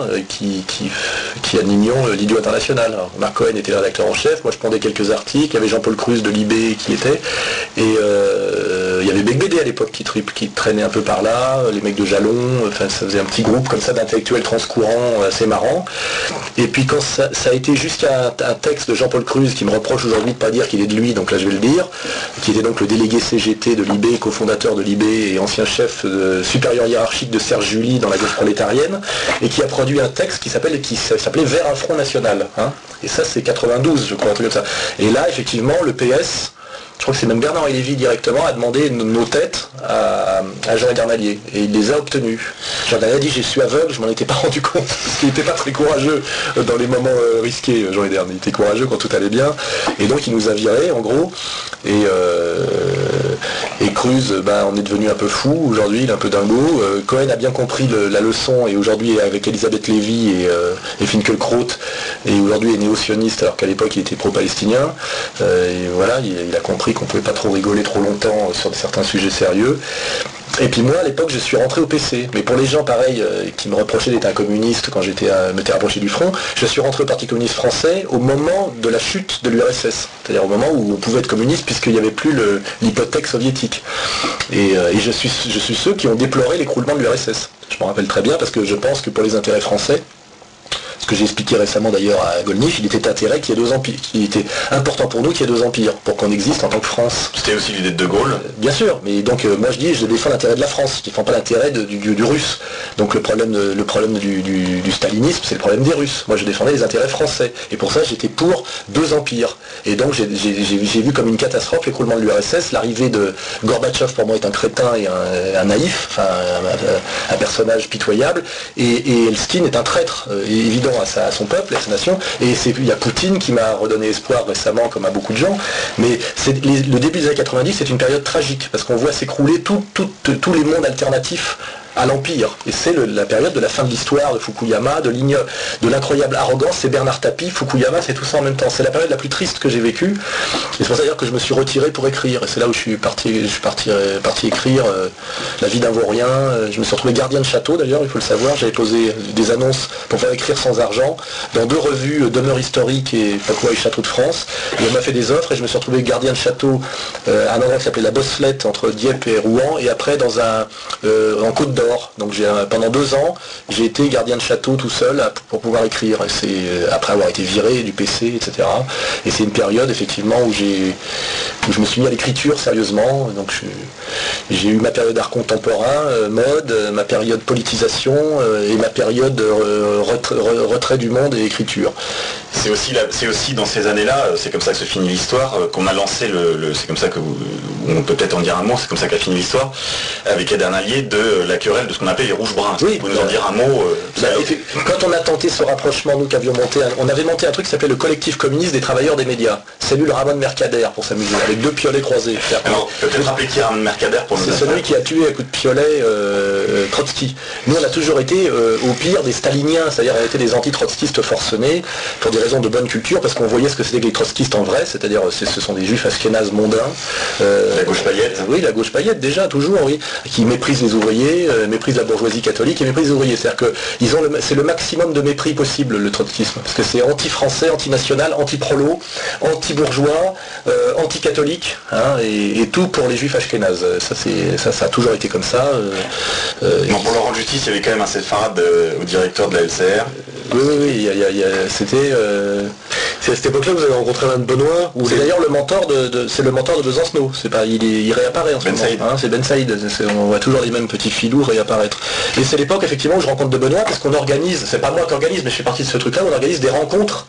Speaker 2: qui animions l'Idiot international. Alors, Marc Cohen était le rédacteur en chef, moi je pondais quelques articles, il y avait Jean-Paul Cruz de l'IB qui était, et il y avait Bec BD à l'époque qui traînait un peu par là, les mecs de Jalon, enfin ça faisait un petit groupe comme ça d'intellectuels transcourants assez marrant. Et puis quand ça a été jusqu'à un texte de Jean-Paul Cruz qui me reproche aujourd'hui de ne pas dire qu'il est de lui, donc là je vais le dire, qui était donc le délégué CGT de l'IB, cofondateur de l'IB et ancien chef supérieur hiérarchique de Serge July dans la gauche prolétarienne, et qui a produit un texte qui s'appelait Vers un front national. Et ça c'est 92, je crois, un truc comme ça. Et là effectivement le PS, je crois que c'est même Bernard Lévy directement, a demandé nos têtes à Jean Edernalier, et il les a obtenues. Jean Edernalier a dit, je suis aveugle, je m'en étais pas rendu compte, parce qu'il n'était pas très courageux dans les moments risqués, Jean Edernalier. Il était courageux quand tout allait bien, et donc il nous a virés en gros, et Cruz, on est devenu un peu fou, aujourd'hui il est un peu dingo. Cohen a bien compris la leçon, et aujourd'hui avec Elisabeth Lévy et Finkielkraut, et aujourd'hui est néo-sioniste alors qu'à l'époque il était pro-palestinien. Et voilà, il a compris qu'on ne pouvait pas trop rigoler trop longtemps sur certains sujets sérieux. Et puis moi à l'époque je suis rentré au PC, mais pour les gens pareil qui me reprochaient d'être un communiste quand m'étais rapproché du front, je suis rentré au Parti communiste français au moment de la chute de l'URSS, c'est-à-dire au moment où on pouvait être communiste puisqu'il n'y avait plus l'hypothèque soviétique. Et je suis ceux qui ont déploré l'écroulement de l'URSS. Je m'en rappelle très bien parce que je pense que pour les intérêts français, ce que j'ai expliqué récemment d'ailleurs à Gollnisch, il était intérêt qu'il y ait deux empires, qu'il était important pour nous qu'il y ait deux empires, pour qu'on existe en tant que France.
Speaker 4: C'était aussi l'idée de Gaulle.
Speaker 2: Bien sûr, mais donc moi je dis, je défends l'intérêt de la France, je ne défends pas l'intérêt du russe. Donc le problème du stalinisme, c'est le problème des Russes. Moi je défendais les intérêts français. Et pour ça j'étais pour deux empires. Et donc j'ai vu comme une catastrophe l'écroulement de l'URSS, l'arrivée de Gorbatchev pour moi est un crétin et un naïf, enfin un personnage pitoyable, et Elstine est un traître évident.
Speaker 5: à son peuple, à sa nation. Et il y a Poutine qui m'a redonné espoir récemment, comme à beaucoup de gens. Mais le début des années 90, c'est une période tragique, parce qu'on voit s'écrouler tous les mondes alternatifs à l'Empire. Et c'est la période de la fin de l'histoire de Fukuyama, de l'incroyable arrogance. C'est Bernard Tapie, Fukuyama, c'est tout ça en même temps. C'est la période la plus triste que j'ai vécue. Et c'est pour ça d'ailleurs que je me suis retiré pour écrire. Et c'est là où je suis parti écrire La vie d'un vaurien. Je me suis retrouvé gardien de château d'ailleurs, il faut le savoir. J'avais posé des annonces pour faire écrire sans argent dans 2 revues, Demeure historique et Pacoua et Château de France. Et on m'a fait des offres et je me suis retrouvé gardien de château à un endroit qui s'appelait la Bosselette entre Dieppe et Rouen. Et après en Côte d'Or. Donc pendant 2 ans, j'ai été gardien de château tout seul pour pouvoir écrire. Et c'est après avoir été viré du PC, etc. Et c'est une période effectivement où je me suis mis à l'écriture sérieusement. Donc j'ai eu ma période d'art contemporain, mode, ma période politisation et ma période retrait du monde et écriture.
Speaker 4: C'est aussi dans ces années-là, c'est comme ça que se finit l'histoire, qu'on a lancé c'est comme ça que on peut peut-être en dire un mot, c'est comme ça qu'a fini l'histoire, avec Eder Nallier, de la querelle de ce qu'on appelle les rouges-bruns.
Speaker 5: Oui,
Speaker 4: vous pouvez nous en dire un mot
Speaker 5: quand on a tenté ce rapprochement, nous qui avions on avait monté un truc qui s'appelait le collectif communiste des travailleurs des médias. Cellule Ramon Mercader pour s'amuser, avec 2 piolets croisés.
Speaker 4: Alors, peut-être rappeler qui est Ramon Mercader pour nous.
Speaker 5: C'est celui qui a tué à coup de piolet Trotsky. Nous, on a toujours été au pire des staliniens, c'est-à-dire on était des anti-trotskistes forcenés, pour des raisons de bonne culture, parce qu'on voyait ce que c'était que les trotskistes en vrai, c'est-à-dire ce sont des juifs ashkénazes mondains.
Speaker 4: La gauche paillette.
Speaker 5: Oui, la gauche paillette déjà, toujours, oui, qui méprisent les ouvriers, méprisent la bourgeoisie catholique et méprisent les ouvriers. C'est-à-dire que c'est le maximum de mépris possible, le trotskisme, parce que c'est anti-français, anti-national, anti-prolo, anti-bourgeois, anti-catholique, hein, et tout pour les juifs ashkénazes. Ça a toujours été comme ça.
Speaker 4: Bon, pour leur rendre justice, il y avait quand même un séfarade au directeur de la LCR.
Speaker 5: Oui, c'était...
Speaker 1: C'est à cette époque-là que vous avez rencontré Alain de Benoît.
Speaker 5: C'est d'ailleurs le mentor de Besancenot. C'est pas, il réapparaît en ce moment. Hein, c'est Ben Saïd. On voit toujours les mêmes petits filous réapparaître. Et c'est l'époque effectivement où je rencontre de Benoît, parce qu'on organise, c'est pas moi qui organise, mais je fais partie de ce truc-là, on organise des rencontres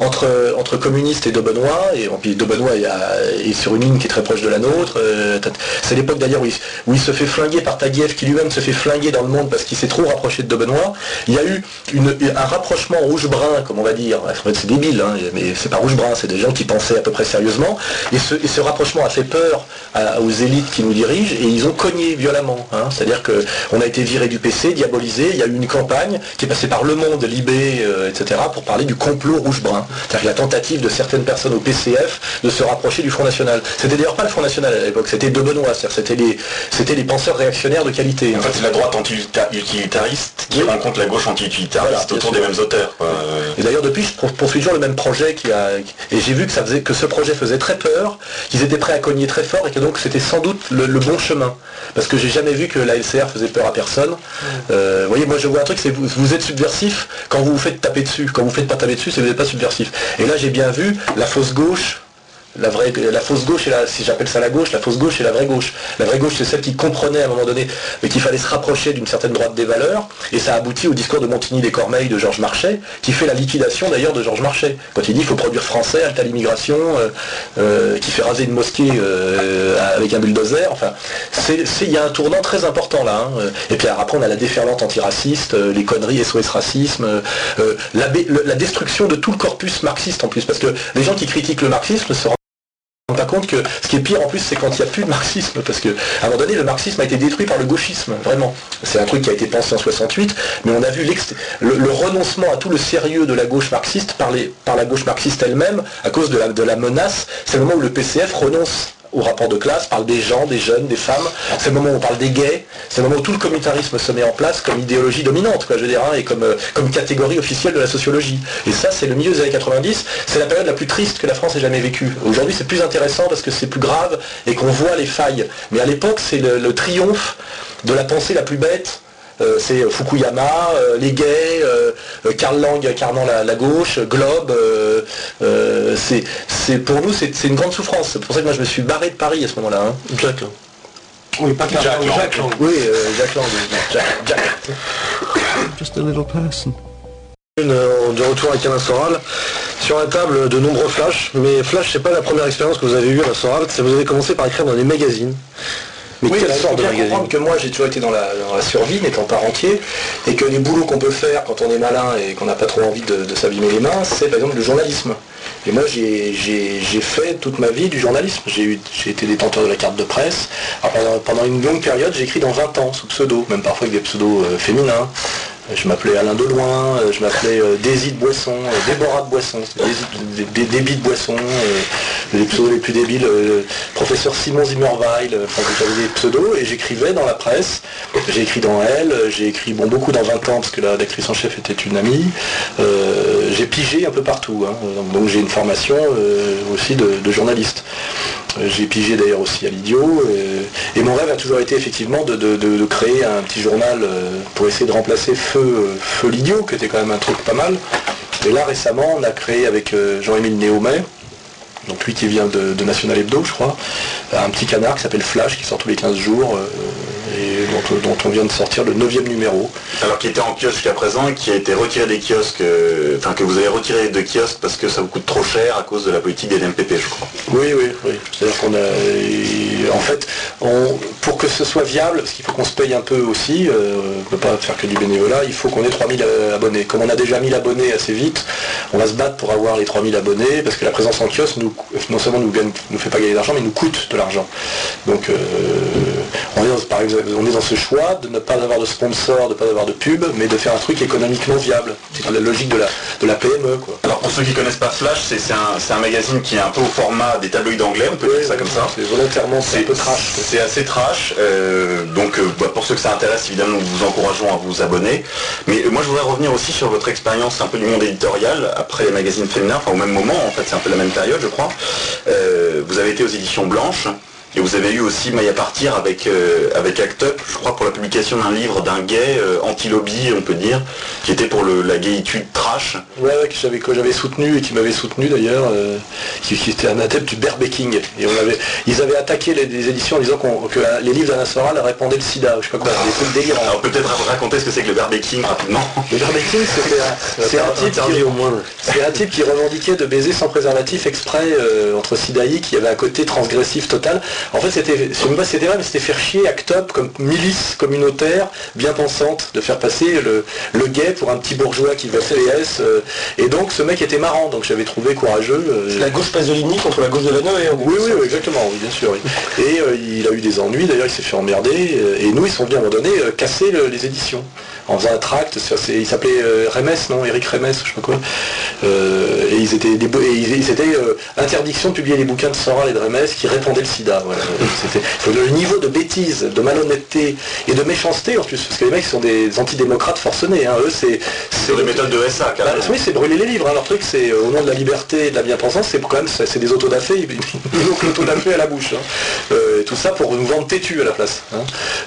Speaker 5: entre communistes et de Benoît. Et puis de Benoît est sur une ligne qui est très proche de la nôtre. C'est l'époque d'ailleurs où il se fait flinguer par Taguieff, qui lui-même se fait flinguer dans le monde parce qu'il s'est trop rapproché de Benoît. Il y a eu un rapprochement rouge-brun, comme on va dire. En fait, c'est débile, hein, mais c'est pas rouge-brun, c'est des gens qui pensaient à peu près sérieusement. Et ce rapprochement a fait peur aux élites qui nous dirigent, et ils ont cogné violemment. Hein. C'est-à-dire qu'on a été viré du PC, diabolisé. Il y a eu une campagne qui est passée par Le Monde, Libé, etc., pour parler du complot rouge-brun. C'est-à-dire la tentative de certaines personnes au PCF de se rapprocher du Front National. C'était d'ailleurs pas le Front National à l'époque, c'était de Benoît, c'est-à-dire c'était les penseurs réactionnaires de qualité.
Speaker 4: En fait, c'est la droite anti-utilitariste qui rencontre la gauche anti-utilitariste autour des mêmes auteurs.
Speaker 5: Et d'ailleurs, depuis, je poursuis toujours le même projet et j'ai vu que ce projet faisait très peur, qu'ils étaient prêts à cogner très fort, et que donc c'était sans doute le bon chemin. Parce que j'ai jamais vu que la LCR faisait peur à personne. Vous voyez, moi je vois un truc, c'est vous êtes subversif quand vous vous faites taper dessus. Quand vous ne faites pas taper dessus, c'est que vous n'êtes pas subversif. Et là, j'ai bien vu la fausse gauche. La fausse gauche, si j'appelle ça la fausse gauche et la vraie gauche. La vraie gauche, c'est celle qui comprenait à un moment donné qu'il fallait se rapprocher d'une certaine droite des valeurs, et ça aboutit au discours de Montigny-les-Cormeilles de Georges Marchais, qui fait la liquidation d'ailleurs de Georges Marchais. Quand il dit qu'il faut produire français, halte à l'immigration, qui fait raser une mosquée avec un bulldozer, enfin, il y a un tournant très important là. Hein. Et puis après, on a la déferlante antiraciste, les conneries SOS racisme, la destruction de tout le corpus marxiste en plus, parce que les gens qui critiquent le marxisme se pas compte que ce qui est pire en plus, c'est quand il n'y a plus de marxisme, parce qu'à un moment donné le marxisme a été détruit par le gauchisme, vraiment. C'est un truc qui a été pensé en 68, mais on a vu le renoncement à tout le sérieux de la gauche marxiste par la gauche marxiste elle-même, à cause de la menace. C'est le moment où le PCF renonce au rapport de classe, parle des gens, des jeunes, des femmes. C'est le moment où on parle des gays, c'est le moment où tout le communautarisme se met en place comme idéologie dominante, quoi, je veux dire, hein, et comme catégorie officielle de la sociologie. Et ça, c'est le milieu des années 90, c'est la période la plus triste que la France ait jamais vécue. Aujourd'hui, c'est plus intéressant parce que c'est plus grave et qu'on voit les failles. Mais à l'époque, c'est le triomphe de la pensée la plus bête. C'est Fukuyama, les gays, Karl Lang incarnant la gauche, Globe. Pour nous, c'est une grande souffrance. C'est pour ça que moi, je me suis barré de Paris à ce moment-là. Hein.
Speaker 1: Jacques Lang.
Speaker 5: Oui, pas Jacques Lang. Oui, Jacques Lang. Jack.
Speaker 6: Just a little person.
Speaker 1: De retour avec Alain Soral. Sur la table, de nombreux flashs. Mais Flash, c'est pas la première expérience que vous avez eue à la Soral. Vous avez commencé par écrire dans des magazines.
Speaker 5: Mais
Speaker 3: oui,
Speaker 5: quelle
Speaker 3: il faut
Speaker 5: sorte de
Speaker 3: bien
Speaker 5: magazine?
Speaker 3: comprendre que moi j'ai toujours été dans la survie, n'étant pas rentier, et que les boulots qu'on peut faire quand on est malin et qu'on n'a pas trop envie de s'abîmer les mains, c'est par exemple le journalisme. Et moi j'ai fait toute ma vie du journalisme. J'ai été détenteur de la carte de presse. Alors, pendant une longue période, j'ai écrit dans 20 ans sous pseudo, même parfois avec des pseudos féminins. Je m'appelais Alain Deloin, je m'appelais Daisy de Boisson, Déborah de Boisson, des débits de Boisson, les pseudos les plus débiles, professeur Simon Zimmerweil, enfin j'avais des pseudos et j'écrivais dans la presse, j'ai écrit dans Elle, j'ai écrit beaucoup dans 20 ans parce que la l'actrice en chef était une amie, j'ai pigé un peu partout, hein, donc j'ai une formation aussi de journaliste. J'ai pigé d'ailleurs aussi à l'Idiot et mon rêve a toujours été effectivement de créer un petit journal pour essayer de remplacer Feu l'Idiot, qui était quand même un truc pas mal. Et là récemment on a créé avec Jean-Émile Néomet, donc lui qui vient de National Hebdo je crois, un petit canard qui s'appelle Flash qui sort tous les 15 jours et dont on vient de sortir le 9e numéro.
Speaker 4: Alors qui était en kiosque jusqu'à présent et qui a été retiré des kiosques, enfin que vous avez retiré de kiosques parce que ça vous coûte trop cher à cause de la politique des NPP je crois.
Speaker 3: Oui. C'est-à-dire qu'on a... En fait, pour que ce soit viable, parce qu'il faut qu'on se paye un peu aussi, on ne peut pas faire que du bénévolat, il faut qu'on ait 3000 abonnés. Comme on a déjà 1000 abonnés assez vite, on va se battre pour avoir les 3000 abonnés, parce que la présence en kiosque, non seulement nous fait pas gagner d'argent, mais nous coûte de l'argent. Donc on est dans ce choix de ne pas avoir de sponsor, de ne pas avoir de pub, mais de faire un truc économiquement viable. C'est la logique de la PME, quoi.
Speaker 4: Alors pour ceux qui ne connaissent pas Flash, c'est un magazine qui est un peu au format des tabloïds anglais, on peut dire ça comme ça.
Speaker 3: C'est volontairement, c'est un peu trash.
Speaker 4: C'est assez trash, donc pour ceux que ça intéresse, évidemment, nous vous encourageons à vous abonner. Mais moi je voudrais revenir aussi sur votre expérience un peu du monde éditorial, après les magazines féminins, enfin au même moment, en fait c'est un peu la même période je crois. Vous avez été aux éditions Blanches. Et vous avez eu aussi Maille à partir avec Act Up, je crois, pour la publication d'un livre d'un gay anti-lobby, on peut dire, qui était pour la gayitude trash.
Speaker 3: Ouais, que j'avais soutenu et qui m'avait soutenu d'ailleurs, qui était un adepte du bearbecking. Et ils avaient attaqué les éditions en disant que les livres d'Alain Soral répandaient le sida, je sais pas quoi, des trucs délirants.
Speaker 4: Alors peut-être raconter ce que c'est que le bearbecking rapidement.
Speaker 3: Le bearbecking, c'est un type qui revendiquait de baiser sans préservatif exprès entre sidaïques, qui avait un côté transgressif total. En fait, je sais même pas si c'était vrai, mais c'était faire chier Act Up comme milice communautaire, bien pensante, de faire passer le gay pour un petit bourgeois qui votait les S. Et donc, ce mec était marrant, donc j'avais trouvé courageux.
Speaker 5: C'est la gauche Pasolini contre la gauche de Lanoé.
Speaker 3: Oui, exactement, oui, bien sûr. Oui. Et il a eu des ennuis, d'ailleurs, il s'est fait emmerder. Et nous, ils sont venus à un moment donné casser les éditions. En faisant un tract, il s'appelait Remes, non, Eric Remes, je sais pas quoi. Et ils étaient interdiction de publier les bouquins de Soral et de Remes qui répandaient le sida. Voilà. C'était le niveau de bêtise, de malhonnêteté et de méchanceté en plus, parce que les mecs sont des antidémocrates forcenés. Hein. Eux, c'est
Speaker 4: des méthodes de SA, carrément.
Speaker 3: Oui, c'est brûler les livres. Hein. Leur truc, c'est au nom de la liberté et de la bien-pensance, c'est quand même c'est des autodafés, ils ont l'autodafé à la bouche. Hein. Et tout ça pour nous vendre têtu à la place. Hein.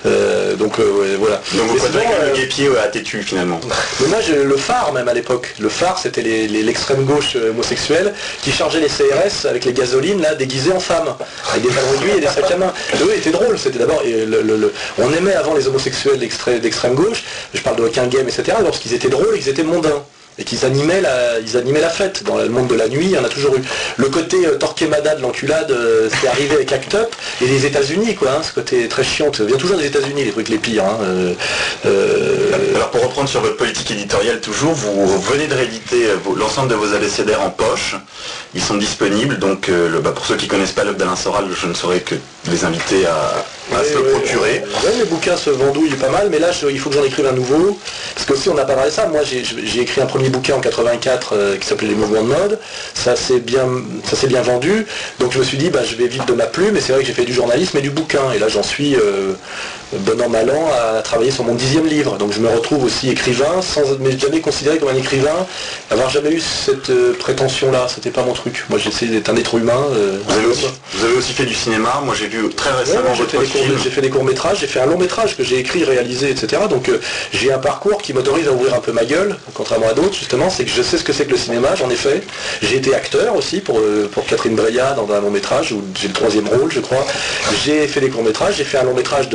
Speaker 3: Voilà.
Speaker 4: Donc vous préférez le guépier à têtu finalement.
Speaker 3: Mais moi, le Phare même à l'époque. Le Phare, c'était l'extrême gauche homosexuelle qui chargeait les CRS avec les gasolines là déguisées en femmes, avec des talons aiguilles et des sacs à main. Oui, c'était drôle. C'était d'abord, on aimait avant les homosexuels d'extrême gauche. Je parle de Requin Game, etc. Lorsqu'ils étaient drôles, ils étaient mondains. Et qu'ils animaient la fête. Dans le monde de la nuit, il y en a toujours eu. Le côté Torquemada de l'enculade, c'est arrivé avec Act Up et les États-Unis, quoi. Hein, ce côté très chiant. Ça vient toujours des États-Unis, les trucs les pires. Hein.
Speaker 4: Alors pour reprendre sur votre politique éditoriale toujours, vous venez de rééditer l'ensemble de vos abécédaires en poche. Ils sont disponibles, donc pour ceux qui ne connaissent pas l'œuvre d'Alain Soral, je ne saurais que les inviter à se le procurer.
Speaker 3: Ouais, mes bouquins se vendouillent pas mal, mais là il faut que j'en écrive un nouveau, parce que aussi on n'a pas parlé de ça. Moi j'ai écrit un premier bouquin en 84 qui s'appelait Les mouvements de mode, ça s'est bien vendu, donc je me suis dit je vais vivre de ma plume, et c'est vrai que j'ai fait du journalisme et du bouquin, et là j'en suis bon an mal an à travailler sur mon 10e livre, donc je me retrouve aussi écrivain, sans mais jamais considéré comme un écrivain, avoir jamais eu cette prétention là, c'était pas mon truc. Moi j'essaie d'être un être humain.
Speaker 4: Vous avez aussi fait du cinéma, moi j'ai vu très récemment
Speaker 3: j'ai fait des courts-métrages, j'ai fait un long-métrage que j'ai écrit, réalisé, etc. Donc j'ai un parcours qui m'autorise à ouvrir un peu ma gueule, contrairement à d'autres justement, c'est que je sais ce que c'est que le cinéma, j'en ai fait. J'ai été acteur aussi pour Catherine Breillat dans un long-métrage où j'ai le 3e rôle je crois. J'ai fait des courts-métrages, j'ai fait un long-métrage de A à Z,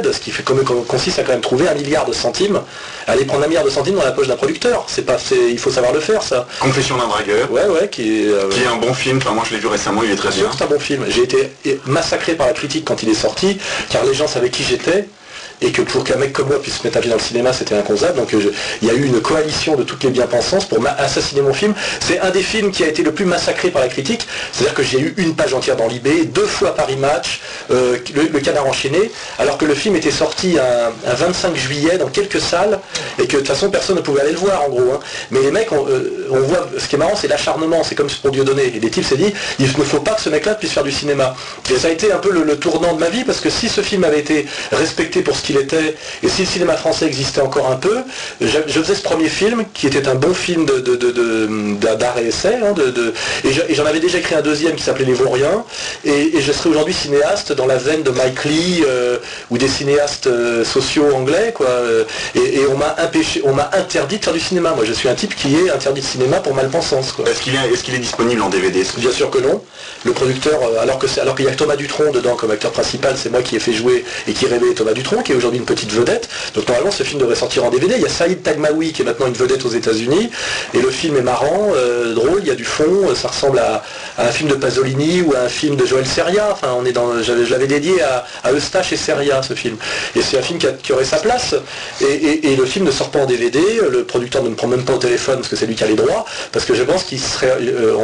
Speaker 3: aides, ce qui fait consiste à quand même trouver 1 milliard de centimes, aller prendre 1 milliard de centimes dans la poche d'un producteur. Il faut savoir le faire, ça.
Speaker 4: Confession d'un dragueur.
Speaker 3: Ouais, qui est
Speaker 4: un bon film. Enfin, moi je l'ai vu récemment, il est très bien.
Speaker 3: C'est un bon film. J'ai été massacré par la critique quand il est sorti, car les gens savaient qui j'étais. Et que pour qu'un mec comme moi puisse se mettre à pied dans le cinéma, c'était inconcevable. Donc il y a eu une coalition de toutes les bien-pensances pour assassiner mon film. C'est un des films qui a été le plus massacré par la critique. C'est-à-dire que j'ai eu une page entière dans l'IB, 2 fois Paris Match, le Canard enchaîné, alors que le film était sorti un 25 juillet dans quelques salles, et que de toute façon personne ne pouvait aller le voir en gros. Hein. Mais les mecs, on voit, ce qui est marrant, c'est l'acharnement, c'est comme pour Dieudonné. Et les types s'est dit, il ne faut pas que ce mec-là puisse faire du cinéma. Et ça a été un peu le tournant de ma vie, parce que si ce film avait été respecté pour ce qu'il était, et si le cinéma français existait encore un peu, je faisais ce premier film qui était un bon film d'art et essai, hein, et j'en avais déjà écrit un deuxième qui s'appelait Les Vauriens, et je serais aujourd'hui cinéaste dans la veine de Mike Lee ou des cinéastes sociaux anglais, quoi. Et on m'a interdit de faire du cinéma. Moi je suis un type qui est interdit de cinéma pour malpensance.
Speaker 4: Est-ce qu'il est disponible en DVD?
Speaker 3: Bien sûr que non. Le producteur, alors qu'il y a Thomas Dutronc dedans comme acteur principal, c'est moi qui ai fait jouer et qui rêvait Thomas Dutronc, qui est aujourd'hui une petite vedette. Donc normalement ce film devrait sortir en DVD. Il y a Saïd Tagmaoui qui est maintenant une vedette aux États-Unis. Et le film est marrant, drôle, il y a du fond, ça ressemble à un film de Pasolini ou à un film de Joël Seria. Enfin je l'avais dédié à Eustache et Seria, ce film. Et c'est un film qui aurait sa place. Et le film ne sort pas en DVD, le producteur ne me prend même pas au téléphone parce que c'est lui qui a les droits, parce que je pense qu'il serait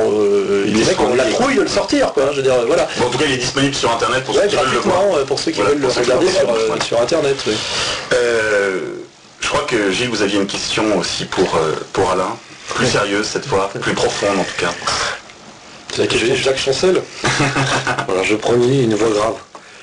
Speaker 3: on la trouille de le sortir, quoi. Je veux dire, voilà.
Speaker 4: Bon, en tout cas il est disponible sur internet pour ceux qui veulent le voir.
Speaker 3: Pour ceux qui veulent le regarder sur internet. Oui.
Speaker 4: Je crois que Gilles, vous aviez une question aussi pour Alain, plus sérieuse cette fois, plus profonde en tout cas.
Speaker 3: C'est la question de Jacques Chancel.
Speaker 1: Alors je prenais une voix grave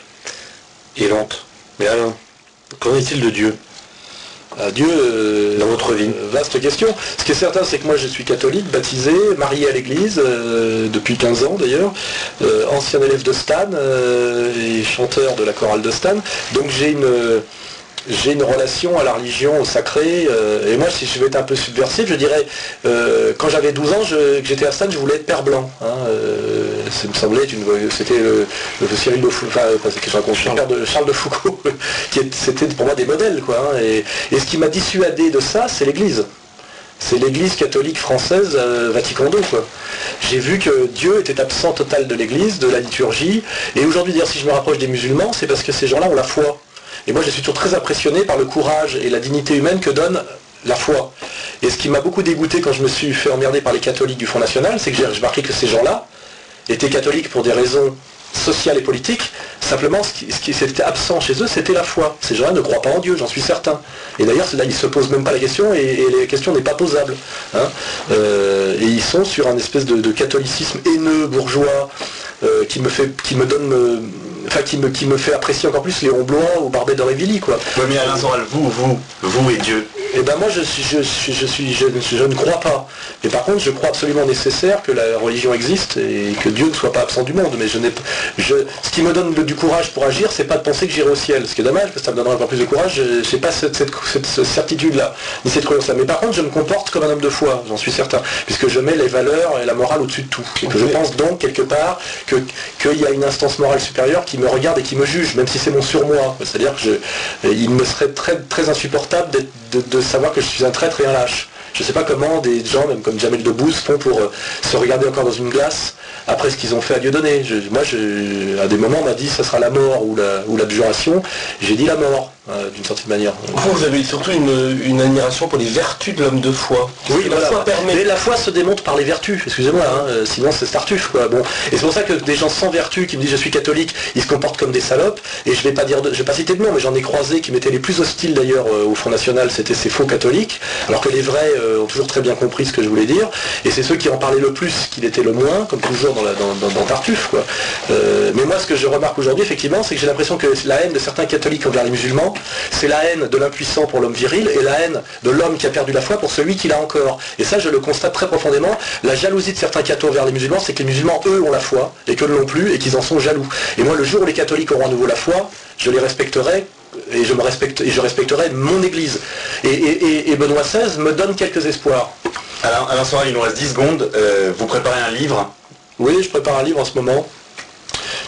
Speaker 1: et lente. Mais Alain, qu'en est-il de Dieu?
Speaker 3: Dieu,
Speaker 1: dans votre vie.
Speaker 3: Vaste question. Ce qui est certain, c'est que moi je suis catholique, baptisé, marié à l'église, depuis 15 ans d'ailleurs, ancien élève de Stan et chanteur de la chorale de Stan. Donc j'ai une relation à la religion, au sacré, et moi si je vais être un peu subversif, je dirais, quand j'avais 12 ans, que j'étais à Stan, je voulais être père blanc. Hein, ça me semblait, c'était le Cyril de Foucault, Charles de Foucault, c'était pour moi des modèles, quoi. Hein, et ce qui m'a dissuadé de ça, c'est l'église. C'est l'église catholique française, Vatican II, quoi. J'ai vu que Dieu était absent total de l'église, de la liturgie, et aujourd'hui, d'ailleurs, si je me rapproche des musulmans, c'est parce que ces gens-là ont la foi. Et moi je suis toujours très impressionné par le courage et la dignité humaine que donne la foi. Et ce qui m'a beaucoup dégoûté quand je me suis fait emmerder par les catholiques du Front National, c'est que j'ai remarqué que ces gens-là étaient catholiques pour des raisons sociales et politiques. Simplement ce qui était absent chez eux, c'était la foi. Ces gens-là ne croient pas en Dieu, j'en suis certain. Et d'ailleurs là ils ne se posent même pas la question et la question n'est pas posable. Hein. Et ils sont sur un espèce de catholicisme haineux, bourgeois, qui me fait apprécier encore plus Léon Blois ou Barbet d'Aurevilly, quoi.
Speaker 4: Oui, mais Alain Soral, vous et Dieu.
Speaker 3: Eh ben moi je ne crois pas. Mais par contre je crois absolument nécessaire que la religion existe et que Dieu ne soit pas absent du monde. Mais ce qui me donne du courage pour agir, c'est pas de penser que j'irai au ciel. Ce qui est dommage, parce que ça me donnerait encore plus de courage. Je n'ai pas cette certitude-là, ni cette croyance-là. Mais par contre je me comporte comme un homme de foi, j'en suis certain, puisque je mets les valeurs et la morale au-dessus de tout. Et que je pense donc quelque part qu'il y a une instance morale supérieure qui me regarde et qui me juge, même si c'est mon surmoi. C'est-à-dire qu'il me serait très, très insupportable de savoir que je suis un traître et un lâche. Je ne sais pas comment des gens, même comme Jamel Debbouze, font pour se regarder encore dans une glace après ce qu'ils ont fait à Dieudonné. Moi, à des moments, on m'a dit ça sera la mort ou l'abjuration. J'ai dit la mort, d'une certaine manière.
Speaker 5: Vous avez surtout une admiration pour les vertus de l'homme de foi.
Speaker 3: Oui, voilà. Mais la foi se démontre par les vertus, excusez-moi, hein, sinon c'est Tartuffe, quoi. Bon. Et c'est pour ça que des gens sans vertu qui me disent je suis catholique, ils se comportent comme des salopes, et je vais pas citer de nom, mais j'en ai croisé qui m'étaient les plus hostiles d'ailleurs au Front National, c'était ces faux catholiques, alors que les vrais ont toujours très bien compris ce que je voulais dire, et c'est ceux qui en parlaient le plus qui l'étaient le moins, comme toujours dans Tartuffe, quoi. Mais moi ce que je remarque aujourd'hui effectivement, c'est que j'ai l'impression que la haine de certains catholiques envers les musulmans, c'est la haine de l'impuissant pour l'homme viril et la haine de l'homme qui a perdu la foi pour celui qui l'a encore. Et ça, je le constate très profondément. La jalousie de certains cathos envers les musulmans, c'est que les musulmans, eux, ont la foi et que ne l'ont plus et qu'ils en sont jaloux. Et moi, le jour où les catholiques auront à nouveau la foi, je les respecterai et je respecterai mon église. Et Benoît XVI me donne quelques espoirs.
Speaker 4: Alors, Alain Soral, il nous reste 10 secondes. Vous préparez un livre?
Speaker 3: Oui, je prépare un livre en ce moment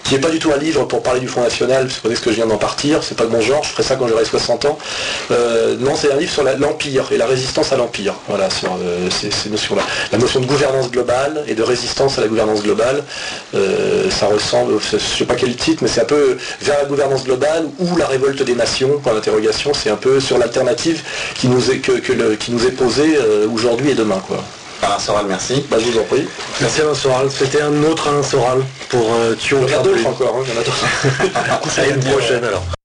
Speaker 3: qui n'est pas du tout un livre pour parler du Front National, supposez que je viens d'en partir, c'est pas de mon genre, je ferai ça quand j'aurai 60 ans. Non, c'est un livre sur l'Empire et la résistance à l'Empire, voilà, sur ces notions-là. La notion de gouvernance globale et de résistance à la gouvernance globale, ça ressemble, je ne sais pas quel titre, mais c'est un peu vers la gouvernance globale ou la révolte des nations, point d'interrogation, c'est un peu sur l'alternative qui nous est posée aujourd'hui et demain, quoi.
Speaker 4: Alain Soral, merci.
Speaker 3: Bah, je vous en prie.
Speaker 1: Merci Alain Soral. C'était un autre Alain Soral pour Tuons Clair de Lune.
Speaker 3: encore, hein, il y en a d'autres.
Speaker 1: À une prochaine alors.